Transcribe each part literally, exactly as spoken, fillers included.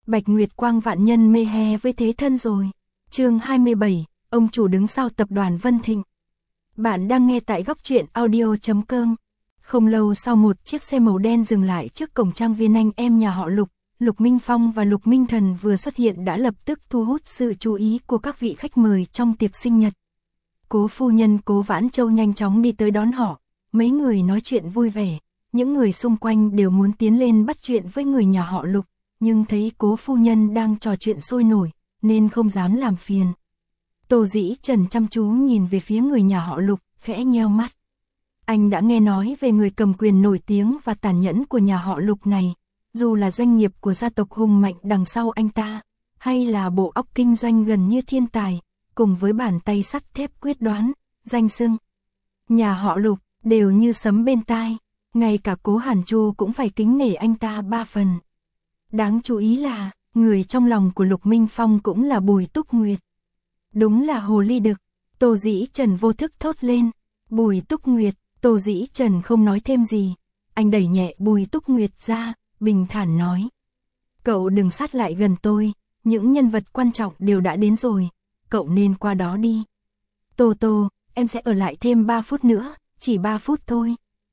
Bạch Nguyệt Quang vạn nhân mê he với thế thân rồi. Chương hai mươi bảy, ông chủ đứng sau tập đoàn Vân Thịnh. Bạn đang nghe tại góc truyện audio chấm com. Không lâu sau, một chiếc xe màu đen dừng lại trước cổng trang viên anh em nhà họ Lục. Lục Minh Phong và Lục Minh Thần vừa xuất hiện đã lập tức thu hút sự chú ý của các vị khách mời trong tiệc sinh nhật. Cố phu nhân Cố Vãn Châu nhanh chóng đi tới đón họ, mấy người nói chuyện vui vẻ, những người xung quanh đều muốn tiến lên bắt chuyện với người nhà họ Lục, nhưng thấy Cố phu nhân đang trò chuyện sôi nổi, nên không dám làm phiền. Tô Dĩ Trần chăm chú nhìn về phía người nhà họ Lục, khẽ nheo mắt. Anh đã nghe nói về người cầm quyền nổi tiếng và tàn nhẫn của nhà họ Lục này, dù là doanh nghiệp của gia tộc hùng mạnh đằng sau anh ta, hay là bộ óc kinh doanh gần như thiên tài, cùng với bàn tay sắt thép quyết đoán, danh xưng nhà họ Lục đều như sấm bên tai, ngay cả Cố Hàn Chu cũng phải kính nể anh ta ba phần. Đáng chú ý là, người trong lòng của Lục Minh Phong cũng là Bùi Túc Nguyệt. Đúng là hồ ly đực, Tô Dĩ Trần vô thức thốt lên. Bùi Túc Nguyệt, Tô Dĩ Trần không nói thêm gì, anh đẩy nhẹ Bùi Túc Nguyệt ra, bình thản nói. Cậu đừng sát lại gần tôi, những nhân vật quan trọng đều đã đến rồi, cậu nên qua đó đi. Tô Tô, em sẽ ở lại thêm ba phút nữa, chỉ ba phút thôi.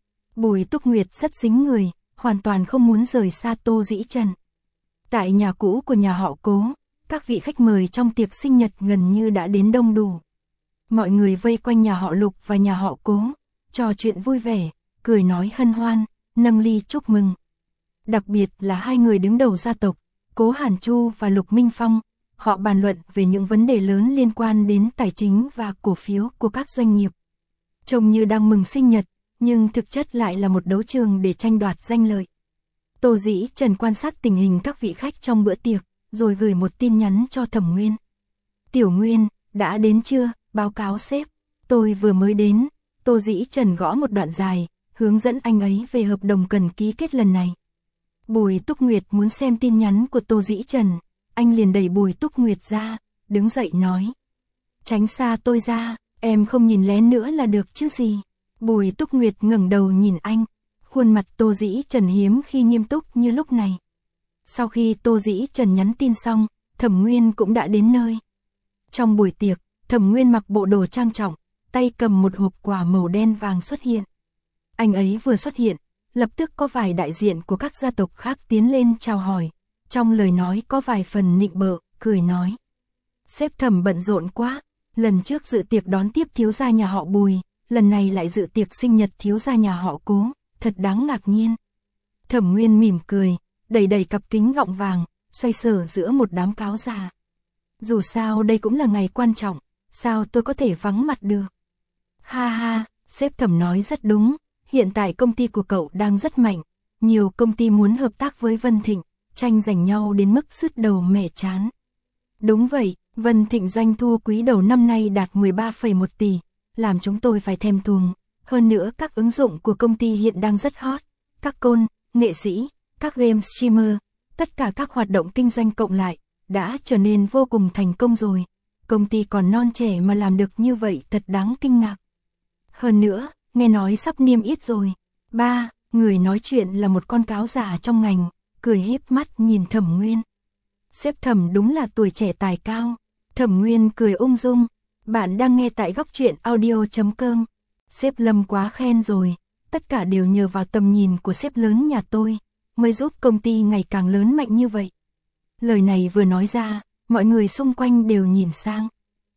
Bùi Túc Nguyệt rất dính người, hoàn toàn không muốn rời xa Tô Dĩ Trần. Tại nhà cũ của nhà họ Cố, các vị khách mời trong tiệc sinh nhật gần như đã đến đông đủ. Mọi người vây quanh nhà họ Lục và nhà họ Cố, trò chuyện vui vẻ, cười nói hân hoan, nâng ly chúc mừng. Đặc biệt là hai người đứng đầu gia tộc, Cố Hàn Chu và Lục Minh Phong, họ bàn luận về những vấn đề lớn liên quan đến tài chính và cổ phiếu của các doanh nghiệp. Trông như đang mừng sinh nhật, nhưng thực chất lại là một đấu trường để tranh đoạt danh lợi. Tô Dĩ Trần quan sát tình hình các vị khách trong bữa tiệc, rồi gửi một tin nhắn cho Thẩm Nguyên. Tiểu Nguyên, đã đến chưa? Báo cáo sếp. Tôi vừa mới đến. Tô Dĩ Trần gõ một đoạn dài, hướng dẫn anh ấy về hợp đồng cần ký kết lần này. Bùi Túc Nguyệt muốn xem tin nhắn của Tô Dĩ Trần, anh liền đẩy Bùi Túc Nguyệt ra, đứng dậy nói. Tránh xa tôi ra, em không nhìn lén nữa là được chứ gì. Bùi Túc Nguyệt ngẩng đầu nhìn anh, khuôn mặt Tô Dĩ Trần hiếm khi nghiêm túc như lúc này. Sau khi Tô Dĩ Trần nhắn tin xong, Thẩm Nguyên cũng đã đến nơi. Trong buổi tiệc, Thẩm Nguyên mặc bộ đồ trang trọng, tay cầm một hộp quà màu đen vàng xuất hiện. Anh ấy vừa xuất hiện, lập tức có vài đại diện của các gia tộc khác tiến lên chào hỏi. Trong lời nói có vài phần nịnh bợ, cười nói. Sếp Thẩm bận rộn quá, lần trước dự tiệc đón tiếp thiếu gia nhà họ Bùi, lần này lại dự tiệc sinh nhật thiếu gia nhà họ Cố, thật đáng ngạc nhiên. Thẩm Nguyên mỉm cười, đẩy đẩy cặp kính gọng vàng, xoay sở giữa một đám cáo già. Dù sao đây cũng là ngày quan trọng, sao tôi có thể vắng mặt được? Ha ha, sếp Thẩm nói rất đúng, hiện tại công ty của cậu đang rất mạnh, nhiều công ty muốn hợp tác với Vân Thịnh, tranh giành nhau đến mức sứt đầu mẻ trán. Đúng vậy, Vân Thịnh doanh thu quý đầu năm nay đạt mười ba phẩy một tỷ, làm chúng tôi phải thèm thuồng. Hơn nữa các ứng dụng của công ty hiện đang rất hot, các côn, nghệ sĩ, các game streamer, tất cả các hoạt động kinh doanh cộng lại, đã trở nên vô cùng thành công rồi. Công ty còn non trẻ mà làm được như vậy thật đáng kinh ngạc. Hơn nữa, nghe nói sắp niêm yết rồi. Ba, người nói chuyện là một con cáo già trong ngành, cười híp mắt nhìn Thẩm Nguyên. Sếp Thẩm đúng là tuổi trẻ tài cao. Thẩm Nguyên cười ung dung. Bạn đang nghe tại góc truyện audio chấm com. Sếp Lâm quá khen rồi, tất cả đều nhờ vào tầm nhìn của sếp lớn nhà tôi, mới giúp công ty ngày càng lớn mạnh như vậy. Lời này vừa nói ra, mọi người xung quanh đều nhìn sang.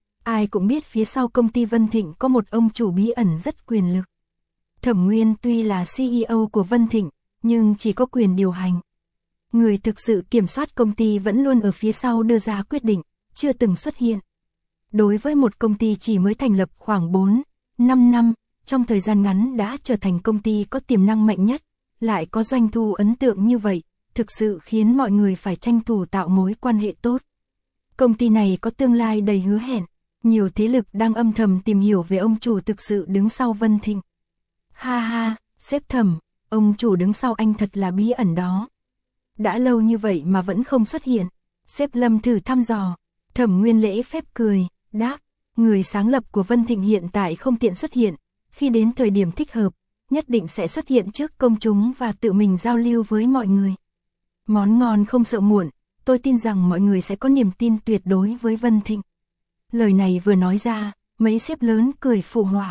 Ai cũng biết phía sau công ty Vân Thịnh có một ông chủ bí ẩn rất quyền lực. Thẩm Nguyên tuy là xê e ô của Vân Thịnh, nhưng chỉ có quyền điều hành. Người thực sự kiểm soát công ty vẫn luôn ở phía sau đưa ra quyết định, chưa từng xuất hiện. Đối với một công ty chỉ mới thành lập khoảng bốn, năm năm, trong thời gian ngắn đã trở thành công ty có tiềm năng mạnh nhất, lại có doanh thu ấn tượng như vậy, thực sự khiến mọi người phải tranh thủ tạo mối quan hệ tốt. Công ty này có tương lai đầy hứa hẹn, nhiều thế lực đang âm thầm tìm hiểu về ông chủ thực sự đứng sau Vân Thịnh. Ha ha, sếp Thẩm, ông chủ đứng sau anh thật là bí ẩn đó. Đã lâu như vậy mà vẫn không xuất hiện. Sếp Lâm thử thăm dò. Thẩm Nguyên lễ phép cười, đáp, người sáng lập của Vân Thịnh hiện tại không tiện xuất hiện, khi đến thời điểm thích hợp, nhất định sẽ xuất hiện trước công chúng và tự mình giao lưu với mọi người. Món ngon không sợ muộn, tôi tin rằng mọi người sẽ có niềm tin tuyệt đối với Vân Thịnh. Lời này vừa nói ra, mấy sếp lớn cười phụ họa.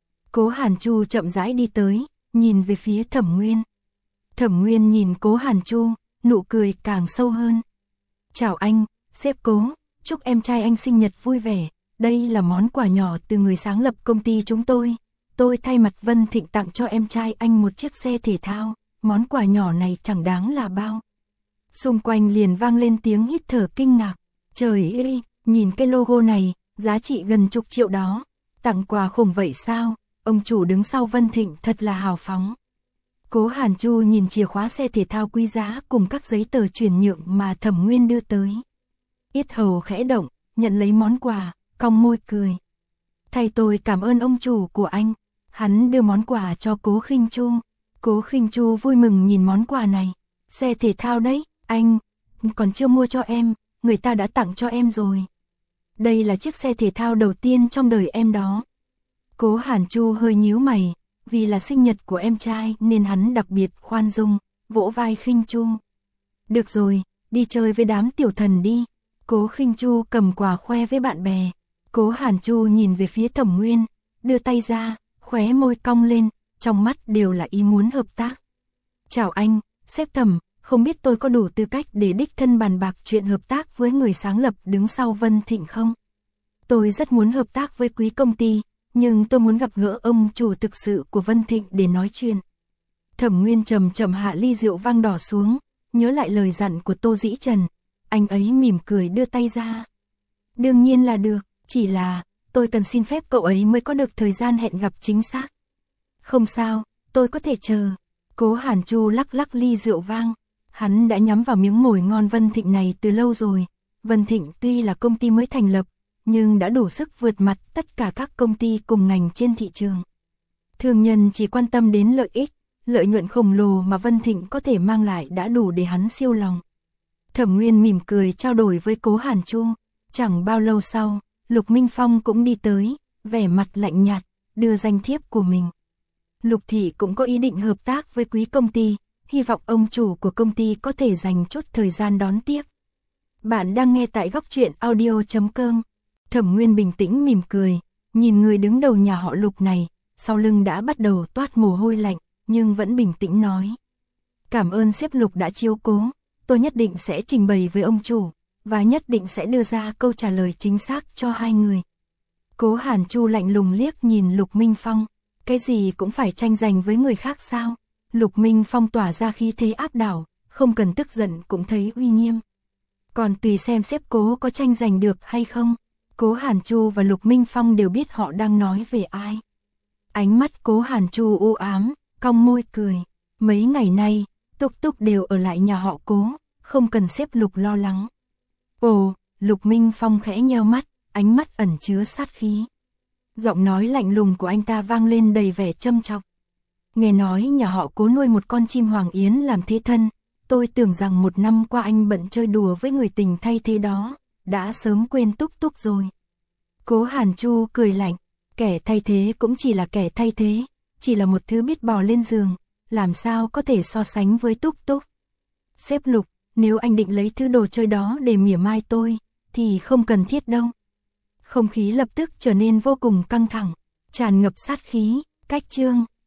Cố Hàn Chu chậm rãi đi tới, nhìn về phía Thẩm Nguyên. Thẩm Nguyên nhìn Cố Hàn Chu, nụ cười càng sâu hơn. Chào anh, sếp Cố, chúc em trai anh sinh nhật vui vẻ. Đây là món quà nhỏ từ người sáng lập công ty chúng tôi. Tôi thay mặt Vân Thịnh tặng cho em trai anh một chiếc xe thể thao. Món quà nhỏ này chẳng đáng là bao. Xung quanh liền vang lên tiếng hít thở kinh ngạc. Trời ơi, nhìn cái logo này, giá trị gần chục triệu đó. Tặng quà khủng vậy sao? Ông chủ đứng sau Vân Thịnh thật là hào phóng. Cố Hàn Chu nhìn chìa khóa xe thể thao quý giá cùng các giấy tờ chuyển nhượng mà Thẩm Nguyên đưa tới. Yết hầu khẽ động, nhận lấy món quà, cong môi cười. Thay tôi cảm ơn ông chủ của anh. Hắn đưa món quà cho Cố Khinh Chu. Cố Khinh Chu vui mừng nhìn món quà này. Xe thể thao đấy, anh, còn chưa mua cho em, người ta đã tặng cho em rồi. Đây là chiếc xe thể thao đầu tiên trong đời em đó. Cố Hàn Chu hơi nhíu mày, vì là sinh nhật của em trai nên hắn đặc biệt khoan dung, vỗ vai Khinh Chu. Được rồi, đi chơi với đám tiểu thần đi. Cố Khinh Chu cầm quà khoe với bạn bè. Cố Hàn Chu nhìn về phía Thẩm Nguyên, đưa tay ra, khóe môi cong lên, trong mắt đều là ý muốn hợp tác. Chào anh, sếp Thẩm, không biết tôi có đủ tư cách để đích thân bàn bạc chuyện hợp tác với người sáng lập đứng sau Vân Thịnh không? Tôi rất muốn hợp tác với quý công ty, nhưng tôi muốn gặp gỡ ông chủ thực sự của Vân Thịnh để nói chuyện. Thẩm Nguyên chậm chậm hạ ly rượu vang đỏ xuống, nhớ lại lời dặn của Tô Dĩ Trần, anh ấy mỉm cười đưa tay ra. Đương nhiên là được, chỉ là tôi cần xin phép cậu ấy mới có được thời gian hẹn gặp chính xác. Không sao, tôi có thể chờ. Cố Hàn Chu lắc lắc ly rượu vang, hắn đã nhắm vào miếng mồi ngon Vân Thịnh này từ lâu rồi. Vân Thịnh tuy là công ty mới thành lập, nhưng đã đủ sức vượt mặt tất cả các công ty cùng ngành trên thị trường. Thương nhân chỉ quan tâm đến lợi ích, lợi nhuận khổng lồ mà Vân Thịnh có thể mang lại đã đủ để hắn siêu lòng. Thẩm Nguyên mỉm cười trao đổi với Cố Hàn Chu. Chẳng bao lâu sau, Lục Minh Phong cũng đi tới, vẻ mặt lạnh nhạt, đưa danh thiếp của mình. Lục Thị cũng có ý định hợp tác với quý công ty, hy vọng ông chủ của công ty có thể dành chút thời gian đón tiếp. Bạn đang nghe tại góc truyện audio chấm com. Thẩm Nguyên bình tĩnh mỉm cười, nhìn người đứng đầu nhà họ Lục này, sau lưng đã bắt đầu toát mồ hôi lạnh, nhưng vẫn bình tĩnh nói. Cảm ơn sếp Lục đã chiếu cố, tôi nhất định sẽ trình bày với ông chủ, và nhất định sẽ đưa ra câu trả lời chính xác cho hai người. Cố Hàn Chu lạnh lùng liếc nhìn Lục Minh Phong, cái gì cũng phải tranh giành với người khác sao? Lục Minh Phong tỏa ra khí thế áp đảo, không cần tức giận cũng thấy uy nghiêm. Còn tùy xem sếp Cố có tranh giành được hay không. Cố Hàn Chu và Lục Minh Phong đều biết họ đang nói về ai. Ánh mắt Cố Hàn Chu u ám, cong môi cười. Mấy ngày nay, Túc Túc đều ở lại nhà họ Cố, không cần sếp Lục lo lắng. Ồ, Lục Minh Phong khẽ nheo mắt, ánh mắt ẩn chứa sát khí. Giọng nói lạnh lùng của anh ta vang lên đầy vẻ châm chọc. Nghe nói nhà họ Cố nuôi một con chim hoàng yến làm thế thân, tôi tưởng rằng một năm qua anh bận chơi đùa với người tình thay thế đó, đã sớm quên Túc Túc rồi. Cố Hàn Chu cười lạnh, kẻ thay thế cũng chỉ là kẻ thay thế, chỉ là một thứ biết bò lên giường, làm sao có thể so sánh với Túc Túc. Sếp Lục, nếu anh định lấy thứ đồ chơi đó để mỉa mai tôi, thì không cần thiết đâu. Không khí lập tức trở nên vô cùng căng thẳng, tràn ngập sát khí, cách chương.